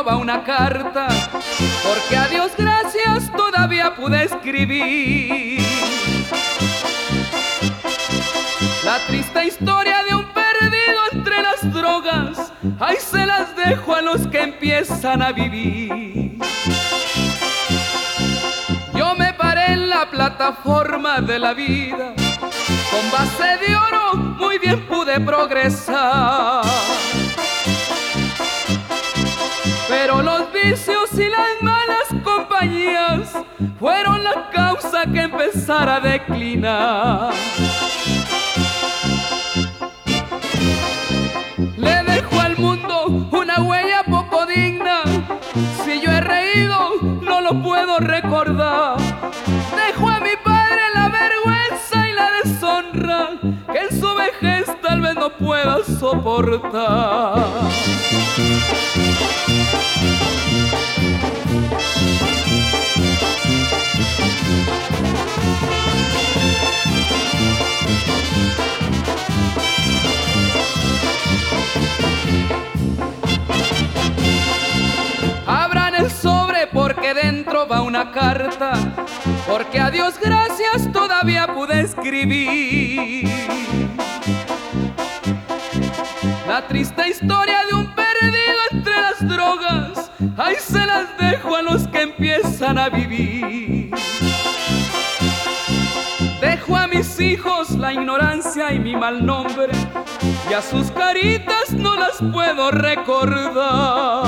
dentro va una carta, porque a Dios gracias todavía pude escribir la triste historia de un perdido entre las drogas. Ahí se las dejo a los que empiezan a vivir. Yo me paré en la plataforma de la vida, con base de oro muy bien pude progresar. Pero los vicios y las malas compañías fueron la causa que empezara a declinar. Le dejo al mundo una huella poco digna. Si yo he reído, no lo puedo recordar. Dejo a mi padre la vergüenza y la deshonra, que en su vejez tal vez no pueda soportar. Abran el sobre porque dentro va una carta, porque a Dios gracias todavía pude escribir la triste historia de un perdido entre las drogas. Ahí se las dejo a los que empiezan a vivir. Dejo a mis hijos la ignorancia y mi mal nombre, y a sus caritas no las puedo recordar.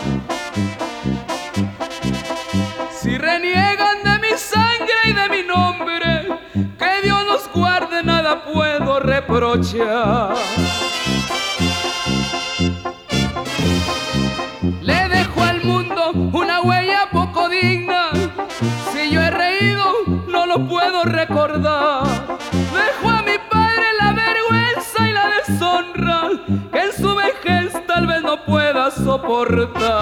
Si reniegan de mi sangre y de mi nombre, que Dios nos guarde, nada puedo reprochar. Le dejo al mundo una huella poco digna. Si yo he reído, no lo puedo recordar. Dejo a mi padre la vergüenza y la deshonra, que en su vejez tal vez no pueda soportar.